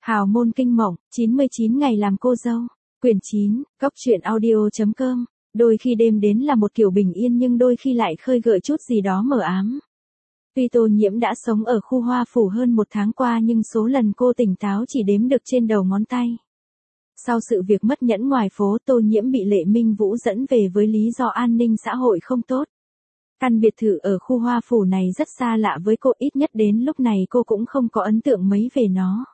Hào môn kinh mộng, 99 ngày làm cô dâu. Quyển 9, Cóc truyện audio.com. Đôi khi đêm đến là một kiểu bình yên nhưng đôi khi lại khơi gợi chút gì đó mờ ám. Tuy Tô Nhiễm đã sống ở khu Hoa Phủ hơn một tháng qua nhưng số lần cô tỉnh táo chỉ đếm được trên đầu ngón tay. Sau sự việc mất nhẫn ngoài phố, Tô Nhiễm bị Lệ Minh Vũ dẫn về với lý do an ninh xã hội không tốt. Căn biệt thự ở khu Hoa Phủ này rất xa lạ với cô, ít nhất đến lúc này cô cũng không có ấn tượng mấy về nó.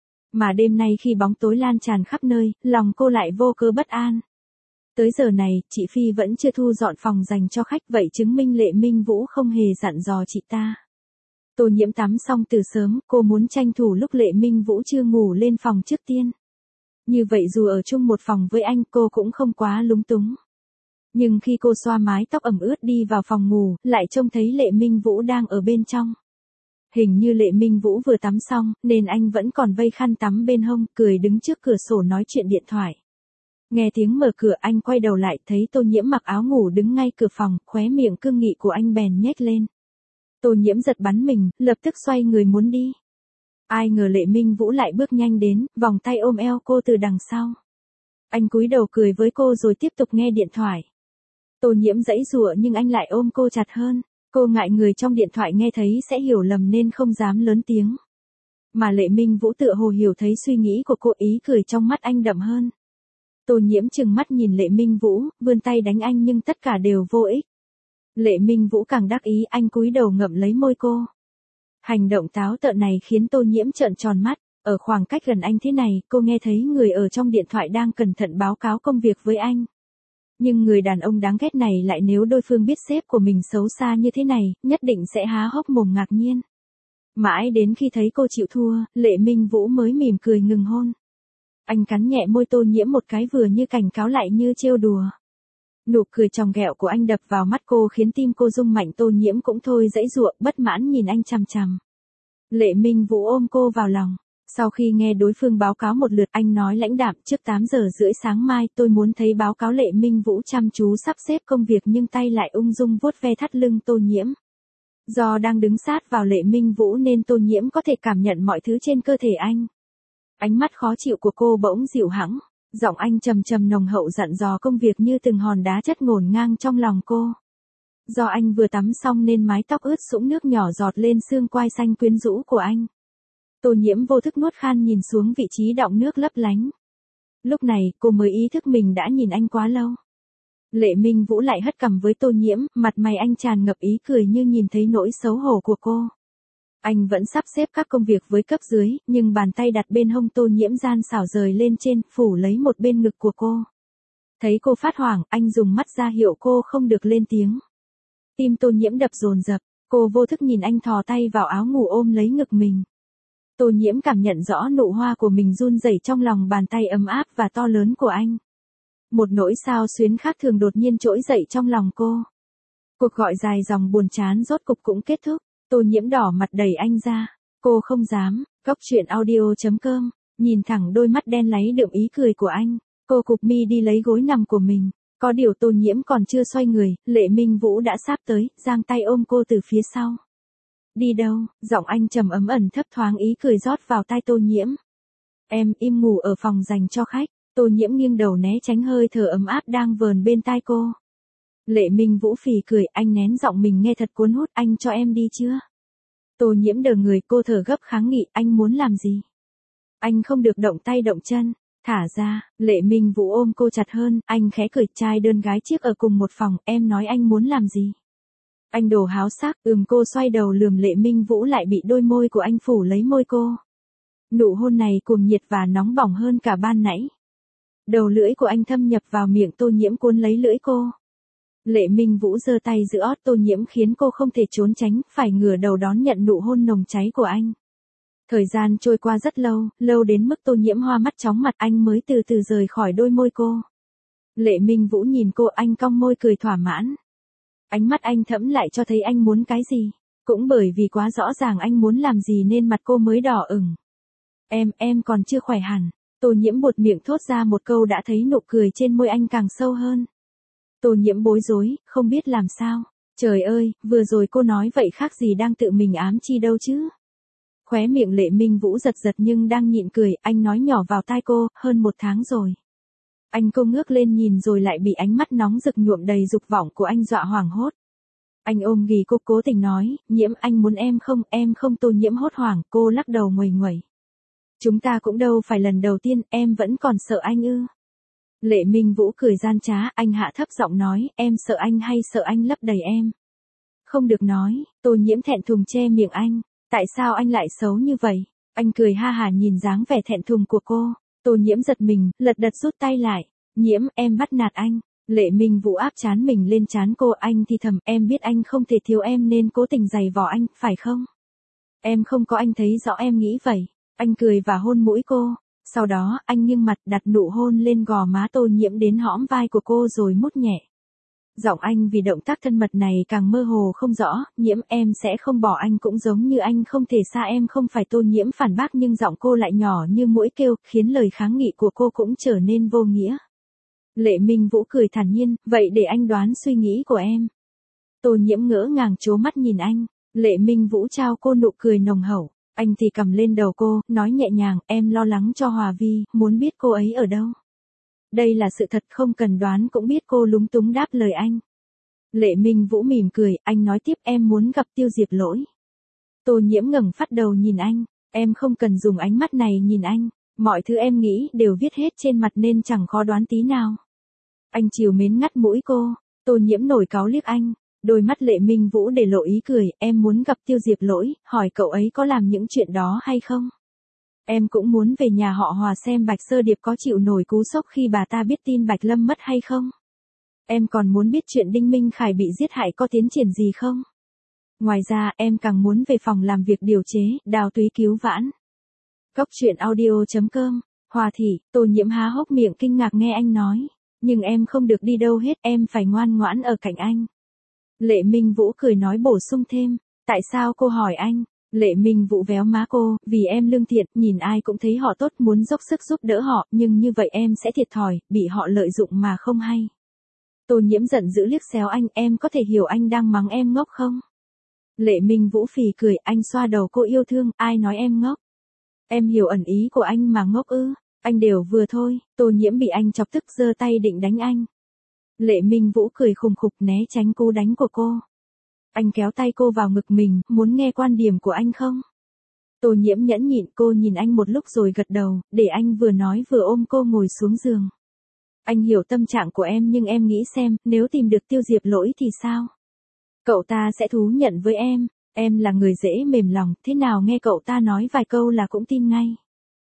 Mà đêm nay khi bóng tối lan tràn khắp nơi, lòng cô lại vô cớ bất an. Tới giờ này, chị Phi vẫn chưa thu dọn phòng dành cho khách, vậy chứng minh Lệ Minh Vũ không hề dặn dò chị ta. Tô Nhiễm tắm xong từ sớm, cô muốn tranh thủ lúc Lệ Minh Vũ chưa ngủ lên phòng trước tiên. Như vậy dù ở chung một phòng với anh cô cũng không quá lúng túng. Nhưng khi cô xoa mái tóc ẩm ướt đi vào phòng ngủ, lại trông thấy Lệ Minh Vũ đang ở bên trong. Hình như Lệ Minh Vũ vừa tắm xong, nên anh vẫn còn vây khăn tắm bên hông, cười đứng trước cửa sổ nói chuyện điện thoại. Nghe tiếng mở cửa anh quay đầu lại thấy Tô Nhiễm mặc áo ngủ đứng ngay cửa phòng, khóe miệng cương nghị của anh bèn nhếch lên. Tô Nhiễm giật bắn mình, lập tức xoay người muốn đi. Ai ngờ Lệ Minh Vũ lại bước nhanh đến, vòng tay ôm eo cô từ đằng sau. Anh cúi đầu cười với cô rồi tiếp tục nghe điện thoại. Tô Nhiễm giãy giụa nhưng anh lại ôm cô chặt hơn. Cô ngại người trong điện thoại nghe thấy sẽ hiểu lầm nên không dám lớn tiếng. Mà Lệ Minh Vũ tựa hồ hiểu thấy suy nghĩ của cô, ý cười trong mắt anh đậm hơn. Tô Nhiễm trừng mắt nhìn Lệ Minh Vũ, vươn tay đánh anh nhưng tất cả đều vô ích. Lệ Minh Vũ càng đắc ý, anh cúi đầu ngậm lấy môi cô. Hành động táo tợn này khiến Tô Nhiễm trợn tròn mắt. Ở khoảng cách gần anh thế này, cô nghe thấy người ở trong điện thoại đang cẩn thận báo cáo công việc với anh. Nhưng người đàn ông đáng ghét này lại nếu đối phương biết sếp của mình xấu xa như thế này, nhất định sẽ há hốc mồm ngạc nhiên. Mãi đến khi thấy cô chịu thua, Lệ Minh Vũ mới mỉm cười ngừng hôn. Anh cắn nhẹ môi Tô Nhiễm một cái vừa như cảnh cáo lại như trêu đùa. Nụ cười tròng ghẹo của anh đập vào mắt cô khiến tim cô rung mạnh. Tô Nhiễm cũng thôi giãy giụa, bất mãn nhìn anh chằm chằm. Lệ Minh Vũ ôm cô vào lòng. Sau khi nghe đối phương báo cáo một lượt, anh nói lãnh đạm, trước 8 giờ rưỡi sáng mai tôi muốn thấy báo cáo. Lệ Minh Vũ chăm chú sắp xếp công việc nhưng tay lại ung dung vuốt ve thắt lưng Tô Nhiễm. Do đang đứng sát vào Lệ Minh Vũ nên Tô Nhiễm có thể cảm nhận mọi thứ trên cơ thể anh. Ánh mắt khó chịu của cô bỗng dịu hẳn, giọng anh trầm trầm nồng hậu dặn dò công việc như từng hòn đá chất ngổn ngang trong lòng cô. Do anh vừa tắm xong nên mái tóc ướt sũng nước nhỏ giọt lên xương quai xanh quyến rũ của anh. Tô Nhiễm vô thức nuốt khan nhìn xuống vị trí đọng nước lấp lánh. Lúc này cô mới ý thức mình đã nhìn anh quá lâu. Lệ Minh Vũ lại hất cằm với Tô Nhiễm, mặt mày anh tràn ngập ý cười như nhìn thấy nỗi xấu hổ của cô. Anh vẫn sắp xếp các công việc với cấp dưới, nhưng bàn tay đặt bên hông Tô Nhiễm gian xảo rời lên trên, phủ lấy một bên ngực của cô. Thấy cô phát hoảng, anh dùng mắt ra hiệu cô không được lên tiếng. Tim Tô Nhiễm đập dồn dập, cô vô thức nhìn anh thò tay vào áo ngủ ôm lấy ngực mình. Tô Nhiễm cảm nhận rõ nụ hoa của mình run rẩy trong lòng bàn tay ấm áp và to lớn của anh. Một nỗi xao xuyến khác thường đột nhiên trỗi dậy trong lòng cô. Cuộc gọi dài dòng buồn chán rốt cục cũng kết thúc. Tô Nhiễm đỏ mặt đẩy anh ra. Cô không dám. Cóc truyện audio.com. Nhìn thẳng đôi mắt đen láy đượm ý cười của anh, cô cụp mi đi lấy gối nằm của mình. Có điều Tô Nhiễm còn chưa xoay người, Lệ Minh Vũ đã sáp tới, giang tay ôm cô từ phía sau. Đi đâu? Giọng anh trầm ấm ẩn thấp thoáng ý cười rót vào tai Tô Nhiễm. Em im ngủ ở phòng dành cho khách. Tô Nhiễm nghiêng đầu né tránh hơi thở ấm áp đang vờn bên tai cô. Lệ Minh Vũ phì cười, anh nén giọng mình nghe thật cuốn hút, anh cho em đi chưa? Tô Nhiễm đờ người, cô thở gấp kháng nghị, anh muốn làm gì? Anh không được động tay động chân. Thả ra. Lệ Minh Vũ ôm cô chặt hơn, anh khẽ cười, trai đơn gái chiếc ở cùng một phòng, em nói anh muốn làm gì? Anh đồ háo sắc, cô xoay đầu lườm Lệ Minh Vũ lại bị đôi môi của anh phủ lấy môi cô. Nụ hôn này cuồng nhiệt và nóng bỏng hơn cả ban nãy. Đầu lưỡi của anh thâm nhập vào miệng Tô Nhiễm cuốn lấy lưỡi cô. Lệ Minh Vũ giơ tay giữ ót Tô Nhiễm khiến cô không thể trốn tránh, phải ngửa đầu đón nhận nụ hôn nồng cháy của anh. Thời gian trôi qua rất lâu, lâu đến mức Tô Nhiễm hoa mắt chóng mặt, anh mới từ từ rời khỏi đôi môi cô. Lệ Minh Vũ nhìn cô, anh cong môi cười thỏa mãn. Ánh mắt anh thẫm lại cho thấy anh muốn cái gì. Cũng bởi vì quá rõ ràng anh muốn làm gì nên mặt cô mới đỏ ửng. Em còn chưa khỏe hẳn. Tô Nhiễm buột miệng thốt ra một câu đã thấy nụ cười trên môi anh càng sâu hơn. Tô Nhiễm bối rối, không biết làm sao. Trời ơi, vừa rồi cô nói vậy khác gì đang tự mình ám chi đâu chứ. Khóe miệng Lệ Minh Vũ giật giật nhưng đang nhịn cười, anh nói nhỏ vào tai cô, hơn 1 tháng rồi. Cô ngước lên nhìn rồi lại bị ánh mắt nóng rực nhuộm đầy dục vọng của anh dọa hoảng hốt. Anh ôm ghì cô cố tình nói, Nhiễm anh muốn em không. Tô Nhiễm hốt hoảng, cô lắc đầu nguầy nguẩy. Chúng ta cũng đâu phải lần đầu tiên, em vẫn còn sợ anh ư. Lệ Minh Vũ cười gian trá, anh hạ thấp giọng nói, em sợ anh hay sợ anh lấp đầy em. Không được nói, Tô Nhiễm thẹn thùng che miệng anh, tại sao anh lại xấu như vậy? Anh cười ha hả nhìn dáng vẻ thẹn thùng của cô. Tô Nhiễm giật mình, lật đật rút tay lại. Nhiễm, em bắt nạt anh. Lệ Minh Vũ áp trán mình lên trán cô, anh thì thầm, em biết anh không thể thiếu em nên cố tình giày vò anh, phải không? Em không có, anh thấy rõ em nghĩ vậy. Anh cười và hôn mũi cô. Sau đó, anh nghiêng mặt đặt nụ hôn lên gò má Tô Nhiễm đến hõm vai của cô rồi mút nhẹ. Giọng anh vì động tác thân mật này càng mơ hồ không rõ, Nhiễm em sẽ không bỏ anh cũng giống như anh không thể xa em không phải. Tô Nhiễm phản bác nhưng giọng cô lại nhỏ như mũi kêu, khiến lời kháng nghị của cô cũng trở nên vô nghĩa. Lệ Minh Vũ cười thản nhiên, vậy để anh đoán suy nghĩ của em. Tô Nhiễm ngỡ ngàng trố mắt nhìn anh, Lệ Minh Vũ trao cô nụ cười nồng hậu, anh thì cầm lên đầu cô, nói nhẹ nhàng, em lo lắng cho Hòa Vi, muốn biết cô ấy ở đâu. Đây là sự thật không cần đoán cũng biết. Cô lúng túng đáp lời anh. Lệ Minh Vũ mỉm cười, anh nói tiếp, em muốn gặp Tiêu Diệp Lỗi. Tô Nhiễm ngẩng phát đầu nhìn anh, em không cần dùng ánh mắt này nhìn anh, mọi thứ em nghĩ đều viết hết trên mặt nên chẳng khó đoán tí nào. Anh trìu mến ngắt mũi cô, Tô Nhiễm nổi cáu liếc anh, đôi mắt Lệ Minh Vũ để lộ ý cười, em muốn gặp Tiêu Diệp Lỗi, hỏi cậu ấy có làm những chuyện đó hay không? Em cũng muốn về nhà họ Hòa xem Bạch Sơ Điệp có chịu nổi cú sốc khi bà ta biết tin Bạch Lâm mất hay không? Em còn muốn biết chuyện Đinh Minh Khải bị giết hại có tiến triển gì không? Ngoài ra, em càng muốn về phòng làm việc điều chế, Đào Túy cứu vãn. Cốc truyện audio.com, Hòa thị, Tô Nhiễm há hốc miệng kinh ngạc nghe anh nói. Nhưng em không được đi đâu hết, em phải ngoan ngoãn ở cạnh anh. Lệ Minh Vũ cười nói bổ sung thêm, tại sao cô hỏi anh? Lệ Minh Vũ véo má cô, vì em lương thiện, nhìn ai cũng thấy họ tốt muốn dốc sức giúp đỡ họ, nhưng như vậy em sẽ thiệt thòi, bị họ lợi dụng mà không hay. Tô Nhiễm giận dữ liếc xéo anh, em có thể hiểu anh đang mắng em ngốc không? Lệ Minh Vũ phì cười, anh xoa đầu cô yêu thương, ai nói em ngốc? Em hiểu ẩn ý của anh mà ngốc ư? Anh đều vừa thôi. Tô Nhiễm bị anh chọc tức giơ tay định đánh anh. Lệ Minh Vũ cười khùng khục né tránh cú đánh của cô. Anh kéo tay cô vào ngực mình, muốn nghe quan điểm của anh không? Tô Nhiễm nhẫn nhịn, cô nhìn anh một lúc rồi gật đầu, để anh vừa nói vừa ôm cô ngồi xuống giường. Anh hiểu tâm trạng của em nhưng em nghĩ xem, nếu tìm được Tiêu Diệp Lỗi thì sao? Cậu ta sẽ thú nhận với em là người dễ mềm lòng, thế nào nghe cậu ta nói vài câu là cũng tin ngay.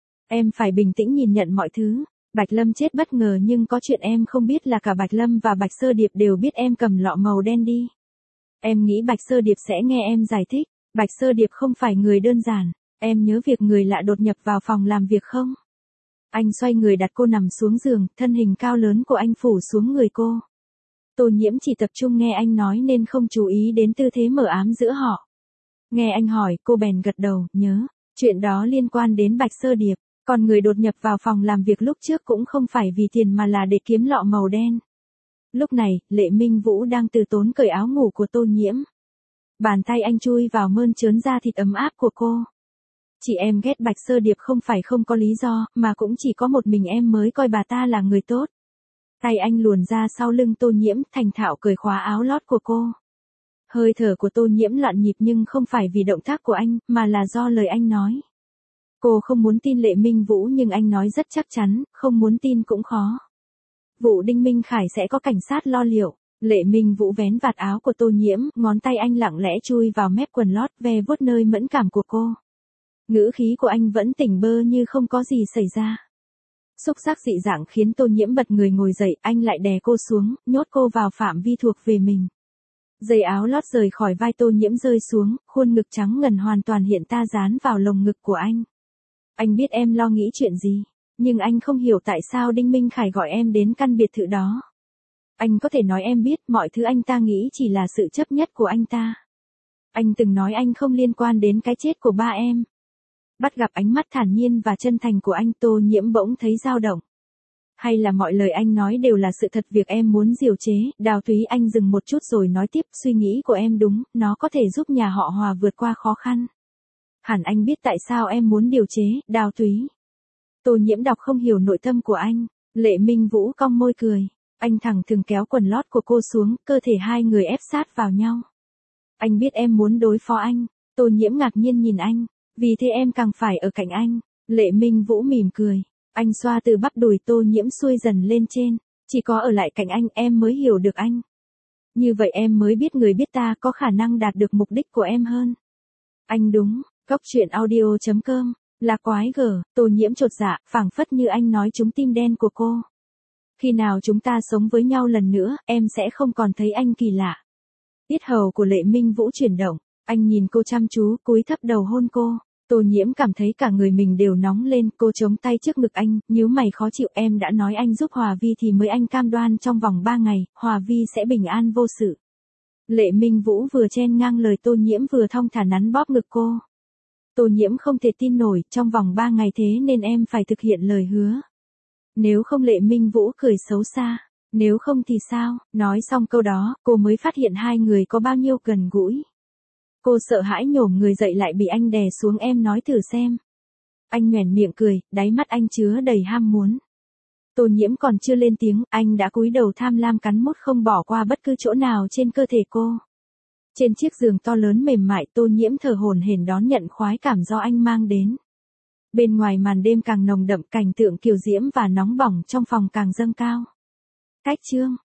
Em phải bình tĩnh nhìn nhận mọi thứ. Bạch Lâm chết bất ngờ nhưng có chuyện em không biết là cả Bạch Lâm và Bạch Sơ Điệp đều biết em cầm lọ màu đen đi. Em nghĩ Bạch Sơ Điệp sẽ nghe em giải thích. Bạch Sơ Điệp không phải người đơn giản. Em nhớ việc người lạ đột nhập vào phòng làm việc không? Anh xoay người đặt cô nằm xuống giường, thân hình cao lớn của anh phủ xuống người cô. Tô Nhiễm chỉ tập trung nghe anh nói nên không chú ý đến tư thế mờ ám giữa họ. Nghe anh hỏi, cô bèn gật đầu, nhớ. Chuyện đó liên quan đến Bạch Sơ Điệp. Còn người đột nhập vào phòng làm việc lúc trước cũng không phải vì tiền mà là để kiếm lọ màu đen. Lúc này, Lệ Minh Vũ đang từ tốn cởi áo ngủ của Tô Nhiễm. Bàn tay anh chui vào mơn trớn da thịt ấm áp của cô. Chị em ghét Bạch Sơ Điệp không phải không có lý do, mà cũng chỉ có một mình em mới coi bà ta là người tốt. Tay anh luồn ra sau lưng Tô Nhiễm, thành thạo cởi khóa áo lót của cô. Hơi thở của Tô Nhiễm loạn nhịp nhưng không phải vì động tác của anh, mà là do lời anh nói. Cô không muốn tin Lệ Minh Vũ nhưng anh nói rất chắc chắn, không muốn tin cũng khó. Vụ Đinh Minh Khải sẽ có cảnh sát lo liệu. Lệ Minh Vũ vén vạt áo của Tô Nhiễm, ngón tay anh lặng lẽ chui vào mép quần lót ve vuốt nơi mẫn cảm của cô. Ngữ khí của anh vẫn tỉnh bơ như không có gì xảy ra. Xúc giác dị dạng khiến Tô Nhiễm bật người ngồi dậy, anh lại đè cô xuống, nhốt cô vào phạm vi thuộc về mình. Dây áo lót rời khỏi vai Tô Nhiễm rơi xuống, khuôn ngực trắng ngần hoàn toàn hiện ta dán vào lồng ngực của anh. Anh biết em lo nghĩ chuyện gì, nhưng anh không hiểu tại sao Đinh Minh Khải gọi em đến căn biệt thự đó. Anh có thể nói em biết mọi thứ anh ta nghĩ chỉ là sự chấp nhất của anh ta. Anh từng nói anh không liên quan đến cái chết của ba em. Bắt gặp ánh mắt thản nhiên và chân thành của anh, Tô Nhiễm bỗng thấy dao động. Hay là mọi lời anh nói đều là sự thật? Việc em muốn điều chế, Đào Túy. Anh dừng một chút rồi nói tiếp, suy nghĩ của em đúng, nó có thể giúp nhà họ Hòa vượt qua khó khăn. Hẳn anh biết tại sao em muốn điều chế, Đào Túy. Tô Nhiễm đọc không hiểu nội tâm của anh. Lệ Minh Vũ cong môi cười. Anh thẳng thừng kéo quần lót của cô xuống, cơ thể hai người ép sát vào nhau. Anh biết em muốn đối phó anh. Tô Nhiễm ngạc nhiên nhìn anh. Vì thế em càng phải ở cạnh anh. Lệ Minh Vũ mỉm cười. Anh xoa từ bắp đùi Tô Nhiễm xuôi dần lên trên. Chỉ có ở lại cạnh anh em mới hiểu được anh. Như vậy em mới biết người biết ta có khả năng đạt được mục đích của em hơn. Anh đúng. Góc truyện audio.com. Là quái gở, Tô Nhiễm chột dạ, phảng phất như anh nói trúng tim đen của cô. Khi nào chúng ta sống với nhau lần nữa, em sẽ không còn thấy anh kỳ lạ. Yết hầu của Lệ Minh Vũ chuyển động, anh nhìn cô chăm chú, cúi thấp đầu hôn cô. Tô Nhiễm cảm thấy cả người mình đều nóng lên, cô chống tay trước ngực anh, nhíu mày khó chịu, em đã nói anh giúp Hòa Vi thì mới anh cam đoan trong vòng 3 ngày, Hòa Vi sẽ bình an vô sự. Lệ Minh Vũ vừa chen ngang lời Tô Nhiễm vừa thong thả nắn bóp ngực cô. Tô Nhiễm không thể tin nổi, trong vòng 3 ngày thế nên em phải thực hiện lời hứa. Nếu không, Lệ Minh Vũ cười xấu xa. Nếu không thì sao? Nói xong câu đó, cô mới phát hiện hai người có bao nhiêu gần gũi. Cô sợ hãi nhổm người dậy lại bị anh đè xuống, em nói thử xem. Anh nhoẻn miệng cười, đáy mắt anh chứa đầy ham muốn. Tô Nhiễm còn chưa lên tiếng, anh đã cúi đầu tham lam cắn mút không bỏ qua bất cứ chỗ nào trên cơ thể cô. Trên chiếc giường to lớn mềm mại, Tô Nhiễm thở hổn hển đón nhận khoái cảm do anh mang đến. Bên ngoài màn đêm càng nồng đậm, cảnh tượng kiều diễm và nóng bỏng trong phòng càng dâng cao. Cách chương